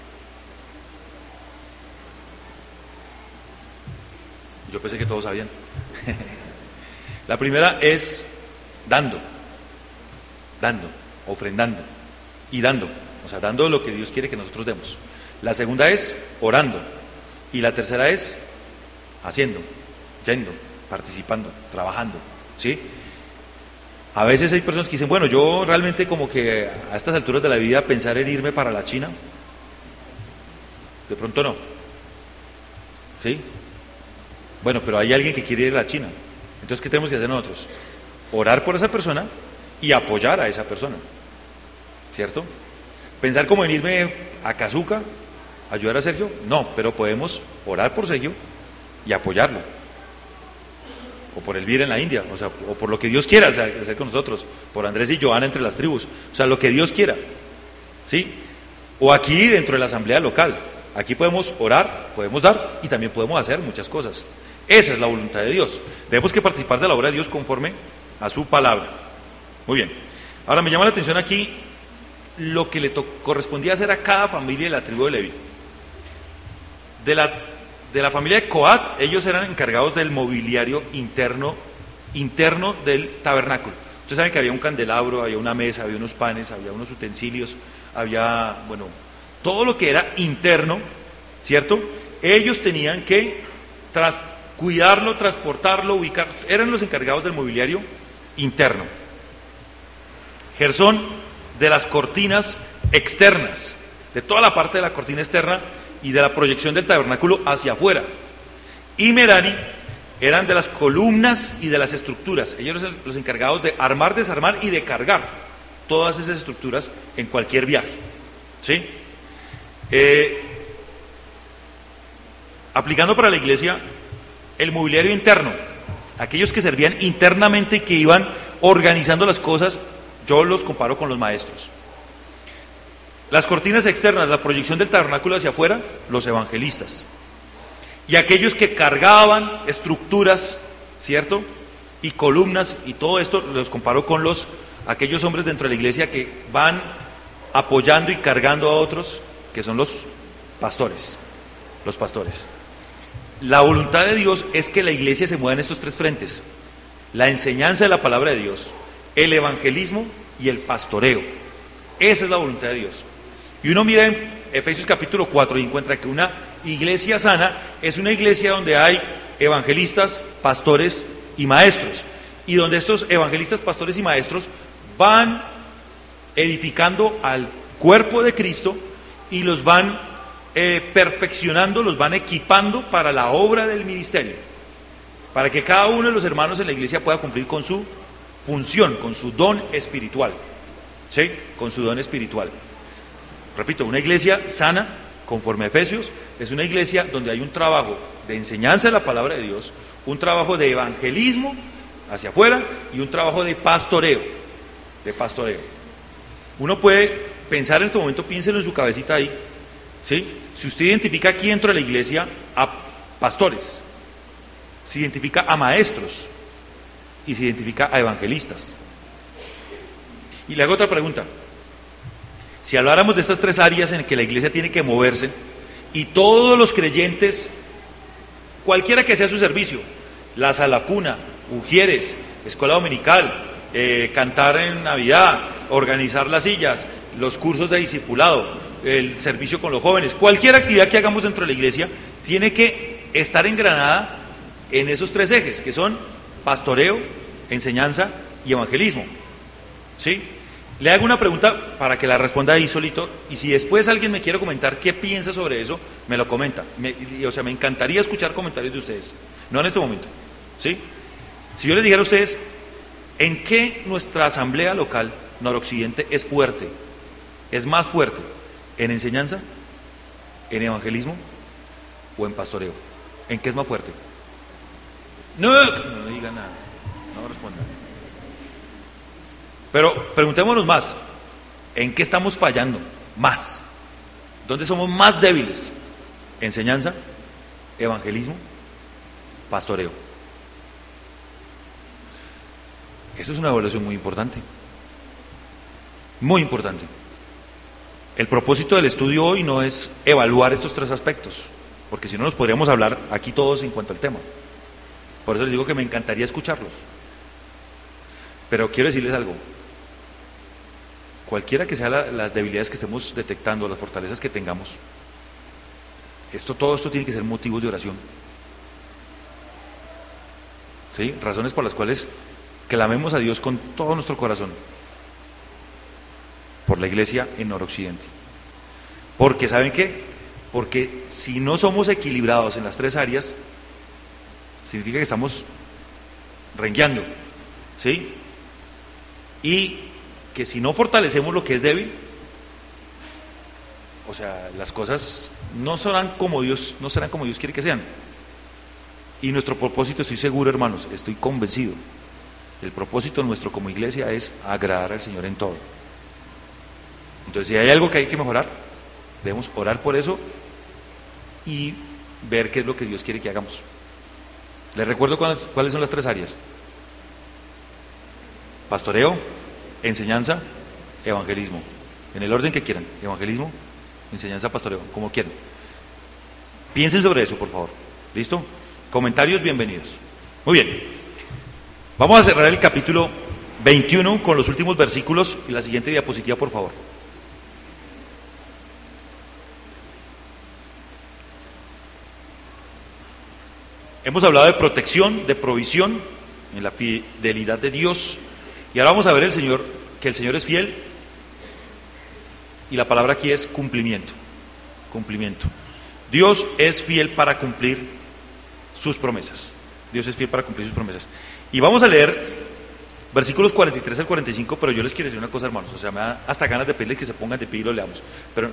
Yo pensé que todos sabían. La primera es dando, ofrendando y dando, o sea, dando lo que Dios quiere que nosotros demos. La segunda es orando y la tercera es haciendo, yendo, participando, trabajando, ¿sí? A veces hay personas que dicen, bueno, yo realmente como que a estas alturas de la vida pensar en irme para la China, de pronto no, ¿sí? Bueno, pero hay alguien que quiere ir a la China, entonces ¿qué tenemos que hacer nosotros? Orar por esa persona y apoyar a esa persona, ¿cierto? Pensar como en irme a Cazuca, ayudar a Sergio, no, pero podemos orar por Sergio y apoyarlo, o por Elvira en la India, o sea, o por lo que Dios quiera hacer con nosotros, por Andrés y Joana entre las tribus, o sea, lo que Dios quiera, ¿sí? O aquí dentro de la asamblea local, Aquí podemos orar, podemos dar y también podemos hacer muchas cosas. Esa es la voluntad de Dios. Tenemos que participar de la obra de Dios conforme a su palabra. Muy bien. Ahora me llama la atención aquí lo que le correspondía hacer a cada familia de la tribu de Leví. De la familia de Coat, ellos eran encargados del mobiliario interno del tabernáculo. Ustedes saben que había un candelabro, había una mesa, había unos panes, había unos utensilios, había, bueno, todo lo que era interno, ¿cierto? Ellos tenían que cuidarlo, transportarlo, ubicar, eran los encargados del mobiliario interno. Gersón, de las cortinas externas, de toda la parte de la cortina externa y de la proyección del tabernáculo hacia afuera. Y Merari eran de las columnas y de las estructuras. Ellos eran los encargados de armar, desarmar y de cargar todas esas estructuras en cualquier viaje. ¿Sí? Aplicando para la iglesia el mobiliario interno, aquellos que servían internamente y que iban organizando las cosas, yo los comparo con los maestros. Las cortinas externas, la proyección del tabernáculo hacia afuera, los evangelistas. Y aquellos que cargaban estructuras, ¿cierto? Y columnas y todo esto, los comparo con aquellos hombres dentro de la iglesia que van apoyando y cargando a otros, que son los pastores. Los pastores. La voluntad de Dios es que la iglesia se mueva en estos tres frentes: la enseñanza de la palabra de Dios, el evangelismo y el pastoreo. Esa es la voluntad de Dios. Y uno mira en Efesios capítulo 4 y encuentra que una iglesia sana es una iglesia donde hay evangelistas, pastores y maestros, y donde estos evangelistas, pastores y maestros van edificando al cuerpo de Cristo y los van perfeccionando, los van equipando para la obra del ministerio, para que cada uno de los hermanos en la iglesia pueda cumplir con su función, con su don espiritual, ¿sí? Con su don espiritual. Repito, una iglesia sana, conforme a Efesios, es una iglesia donde hay un trabajo de enseñanza de la palabra de Dios, un trabajo de evangelismo hacia afuera y un trabajo de pastoreo, Uno puede pensar en este momento, piénselo en su cabecita ahí, ¿sí? Si usted identifica aquí dentro de la iglesia a pastores, se identifica a maestros y se identifica a evangelistas. Y le hago otra pregunta. Si habláramos de estas tres áreas en que la iglesia tiene que moverse, y todos los creyentes, cualquiera que sea su servicio, la sala cuna, ujieres, escuela dominical, cantar en Navidad, organizar las sillas, los cursos de discipulado, el servicio con los jóvenes, cualquier actividad que hagamos dentro de la iglesia, tiene que estar engranada en esos tres ejes, que son pastoreo, enseñanza y evangelismo. ¿Sí? Le hago una pregunta para que la responda ahí solito, y si después alguien me quiere comentar qué piensa sobre eso, me lo comenta. Me encantaría escuchar comentarios de ustedes, no en este momento. ¿Sí? Si yo les dijera a ustedes, ¿en qué nuestra asamblea local noroccidente es fuerte? ¿Es más fuerte en enseñanza, en evangelismo o en pastoreo? ¿En qué es más fuerte? No diga nada, no responda. Pero preguntémonos más, ¿en qué estamos fallando más? ¿Dónde somos más débiles? ¿Enseñanza, evangelismo, pastoreo? Eso es una evaluación muy importante. Muy importante. El propósito del estudio hoy no es evaluar estos tres aspectos, porque si no nos podríamos hablar aquí todos en cuanto al tema. Por eso les digo que me encantaría escucharlos. Pero quiero decirles algo. Cualquiera que sean las debilidades que estemos detectando, las fortalezas que tengamos, todo esto tiene que ser motivos de oración. ¿Sí? Razones por las cuales clamemos a Dios con todo nuestro corazón por la iglesia en noroccidente. Porque, ¿saben qué? Porque si no somos equilibrados en las tres áreas, significa que estamos rengueando, ¿sí? Y que si no fortalecemos lo que es débil, o sea, las cosas no serán como Dios quiere que sean. Y nuestro propósito, estoy seguro, hermanos, estoy convencido, el propósito nuestro como iglesia es agradar al Señor en todo. Entonces, si hay algo que hay que mejorar, debemos orar por eso y ver qué es lo que Dios quiere que hagamos. Les recuerdo cuáles son las 3 áreas: pastoreo, enseñanza, evangelismo. En el orden que quieran: evangelismo, enseñanza, pastoreo, como quieran. Piensen sobre eso, por favor. ¿Listo? Comentarios, bienvenidos. Muy bien. Vamos a cerrar el capítulo 21 con los últimos versículos y la siguiente diapositiva, por favor. Hemos hablado de protección, de provisión, en la fidelidad de Dios. Y ahora vamos a ver que el Señor es fiel. Y la palabra aquí es cumplimiento. Cumplimiento. Dios es fiel para cumplir sus promesas. Dios es fiel para cumplir sus promesas. Y vamos a leer versículos 43 al 45, pero yo les quiero decir una cosa, hermanos. O sea, me da hasta ganas de pedirles que se pongan de pie y lo leamos. Pero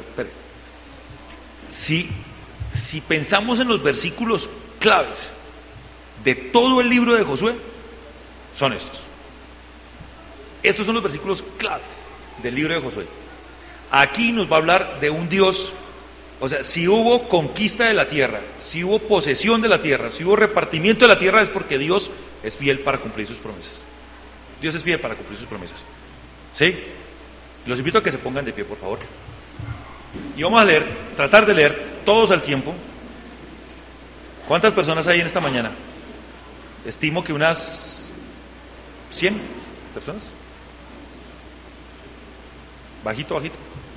si pensamos en los versículos claves de todo el libro de Josué, son estos. Estos son los versículos claves del libro de Josué. Aquí nos va a hablar de un Dios. O sea, si hubo conquista de la tierra, si hubo posesión de la tierra, si hubo repartimiento de la tierra, es porque Dios es fiel para cumplir sus promesas. Dios es fiel para cumplir sus promesas. ¿Sí? Los invito a que se pongan de pie, por favor. Y vamos a tratar de leer todos al tiempo. ¿Cuántas personas hay en esta mañana? Estimo que unas 100 personas. Bajito, bajito.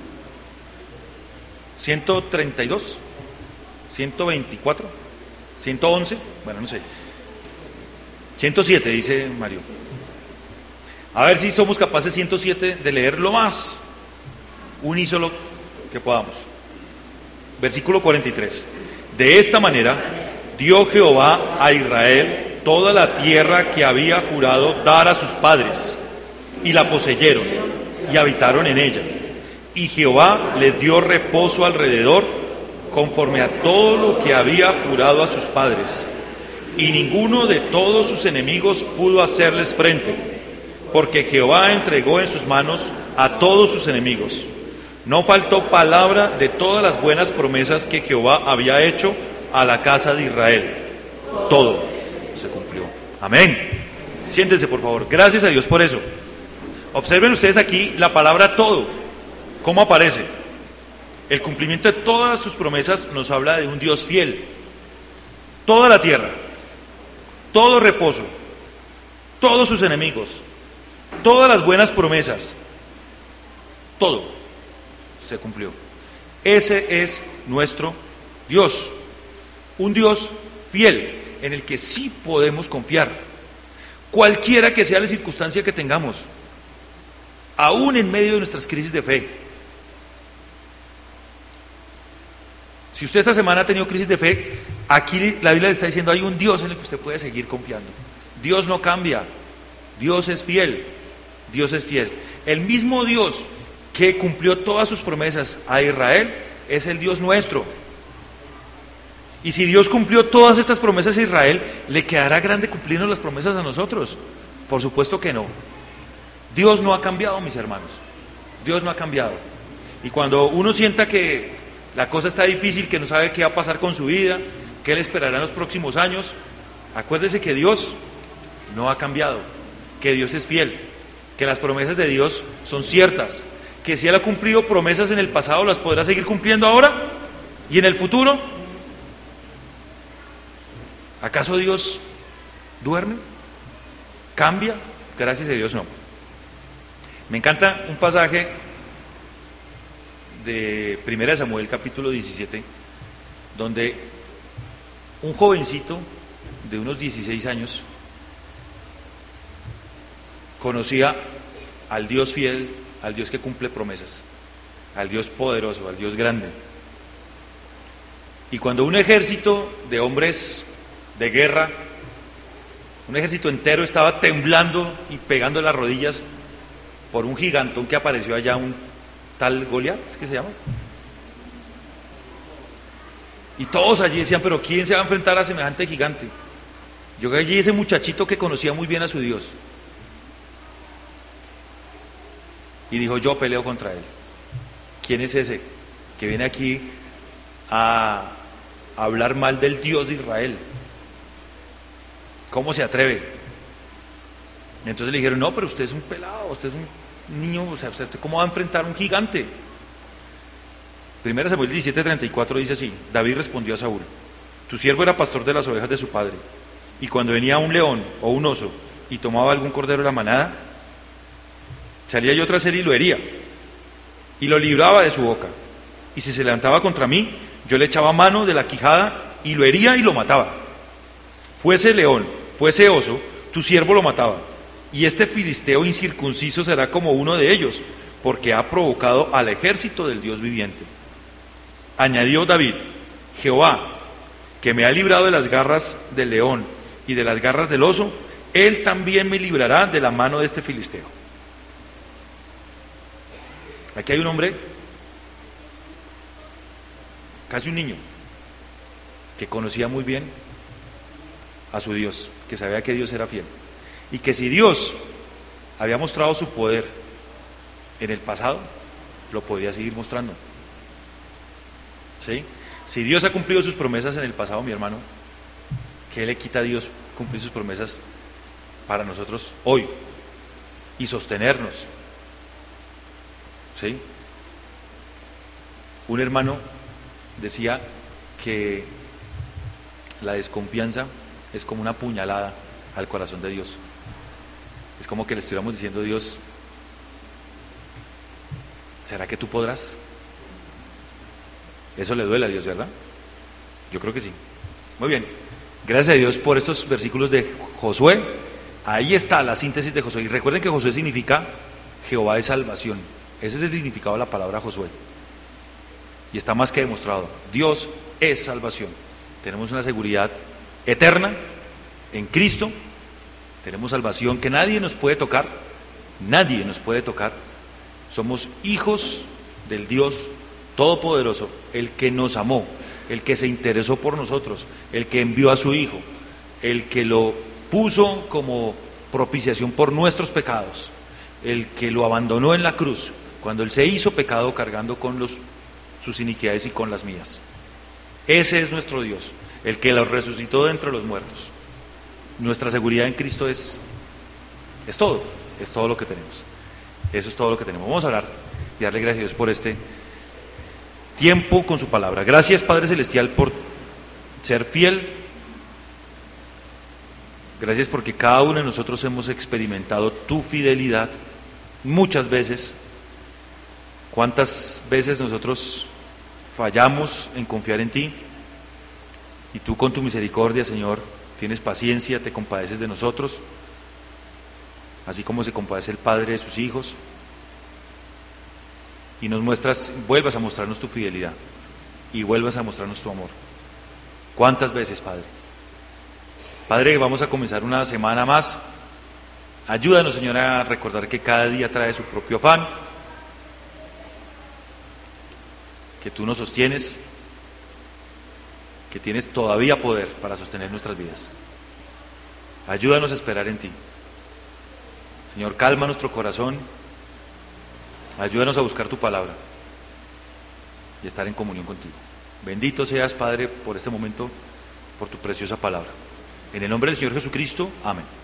132, 124, 111, bueno, no sé. 107, dice Mario. A ver si somos capaces 107 de leer lo más unísono que podamos. Versículo 43. De esta manera dio Jehová a Israel toda la tierra que había jurado dar a sus padres, y la poseyeron y habitaron en ella. Y Jehová les dio reposo alrededor, conforme a todo lo que había jurado a sus padres. Y ninguno de todos sus enemigos pudo hacerles frente, porque Jehová entregó en sus manos a todos sus enemigos. No faltó palabra de todas las buenas promesas que Jehová había hecho a la casa de Israel. Todo se cumplió. Amén. Siéntense, por favor. Gracias a Dios por eso. Observen ustedes aquí la palabra todo. ¿Cómo aparece? El cumplimiento de todas sus promesas nos habla de un Dios fiel. Toda la tierra, todo reposo, todos sus enemigos, todas las buenas promesas, todo se cumplió. Ese es nuestro Dios. Un Dios fiel en el que sí podemos confiar, cualquiera que sea la circunstancia que tengamos, aún en medio de nuestras crisis de fe. Si usted esta semana ha tenido crisis de fe, aquí la Biblia le está diciendo: hay un Dios en el que usted puede seguir confiando. Dios no cambia, Dios es fiel, Dios es fiel. El mismo Dios que cumplió todas sus promesas a Israel es el Dios nuestro. Y si Dios cumplió todas estas promesas a Israel, ¿le quedará grande cumplirnos las promesas a nosotros? Por supuesto que no. Dios no ha cambiado, mis hermanos. Dios no ha cambiado. Y cuando uno sienta que la cosa está difícil, que no sabe qué va a pasar con su vida, qué le esperará en los próximos años, acuérdese que Dios no ha cambiado, que Dios es fiel, que las promesas de Dios son ciertas, que si Él ha cumplido promesas en el pasado, las podrá seguir cumpliendo ahora y en el futuro. ¿Acaso Dios duerme? ¿Cambia? Gracias a Dios no. Me encanta un pasaje de 1 Samuel capítulo 17, donde un jovencito de unos 16 años conocía al Dios fiel, al Dios que cumple promesas, al Dios poderoso, al Dios grande. Y cuando un ejército de hombres de guerra, un ejército entero estaba temblando y pegando las rodillas por un gigantón que apareció allá, un tal Goliat, ¿es que se llama? Y todos allí decían: pero ¿quién se va a enfrentar a semejante gigante? Yo allí ese muchachito que conocía muy bien a su Dios. Y dijo: yo peleo contra él. ¿Quién es ese que viene aquí a hablar mal del Dios de Israel. ¿Cómo se atreve? Entonces le dijeron, no, pero usted es un pelado, usted es un niño, o sea, ¿usted cómo va a enfrentar a un gigante? 1 Samuel 17:34 dice así: David respondió a Saúl: tu siervo era pastor de las ovejas de su padre, y cuando venía un león o un oso y tomaba algún cordero de la manada, salía yo tras él y lo hería, y lo libraba de su boca. Y si se levantaba contra mí, yo le echaba mano de la quijada y lo hería y lo mataba. Fuese león, fuese oso, tu siervo lo mataba. Y este filisteo incircunciso será como uno de ellos, porque ha provocado al ejército del Dios viviente. Añadió David: Jehová, que me ha librado de las garras del león y de las garras del oso, él también me librará de la mano de este filisteo. Aquí hay un hombre, casi un niño, que conocía muy bien a su Dios, que sabía que Dios era fiel, y que si Dios había mostrado su poder en el pasado, lo podía seguir mostrando. ¿Sí? Si Dios ha cumplido sus promesas en el pasado, mi hermano, ¿qué le quita a Dios cumplir sus promesas para nosotros hoy y sostenernos? ¿Sí? Un hermano decía que la desconfianza es como una puñalada al corazón de Dios. Es como que le estuviéramos diciendo a Dios: ¿será que tú podrás? Eso le duele a Dios, ¿verdad? Yo creo que sí. Muy bien. Gracias a Dios por estos versículos de Josué. Ahí está la síntesis de Josué. Y recuerden que Josué significa Jehová es salvación. Ese es el significado de la palabra Josué. Y está más que demostrado. Dios es salvación. Tenemos una seguridad eterna en Cristo. Tenemos salvación que nadie nos puede tocar. Nadie nos puede tocar. Somos hijos del Dios Todopoderoso, el que nos amó, el que se interesó por nosotros, el que envió a su Hijo, el que lo puso como propiciación por nuestros pecados, el que lo abandonó en la cruz, cuando Él se hizo pecado cargando con sus iniquidades y con las mías. Ese es nuestro Dios, el que lo resucitó de entre los muertos. Nuestra seguridad en Cristo es todo lo que tenemos. Eso es todo lo que tenemos. Vamos a orar y darle gracias a Dios por este tiempo con su palabra. Gracias, Padre Celestial, por ser fiel. Gracias porque cada uno de nosotros hemos experimentado tu fidelidad muchas veces. ¿Cuántas veces nosotros fallamos en confiar en ti? Y tú, con tu misericordia, Señor, tienes paciencia, te compadeces de nosotros, así como se compadece el Padre de sus hijos, y vuelvas a mostrarnos tu fidelidad y vuelvas a mostrarnos tu amor. ¿Cuántas veces, Padre? Padre, vamos a comenzar una semana más. Ayúdanos, Señor, a recordar que cada día trae su propio afán, que tú nos sostienes, que tienes todavía poder para sostener nuestras vidas. Ayúdanos a esperar en ti. Señor, calma nuestro corazón. Ayúdanos a buscar tu palabra y estar en comunión contigo. Bendito seas, Padre, por este momento, por tu preciosa palabra. En el nombre del Señor Jesucristo, amén.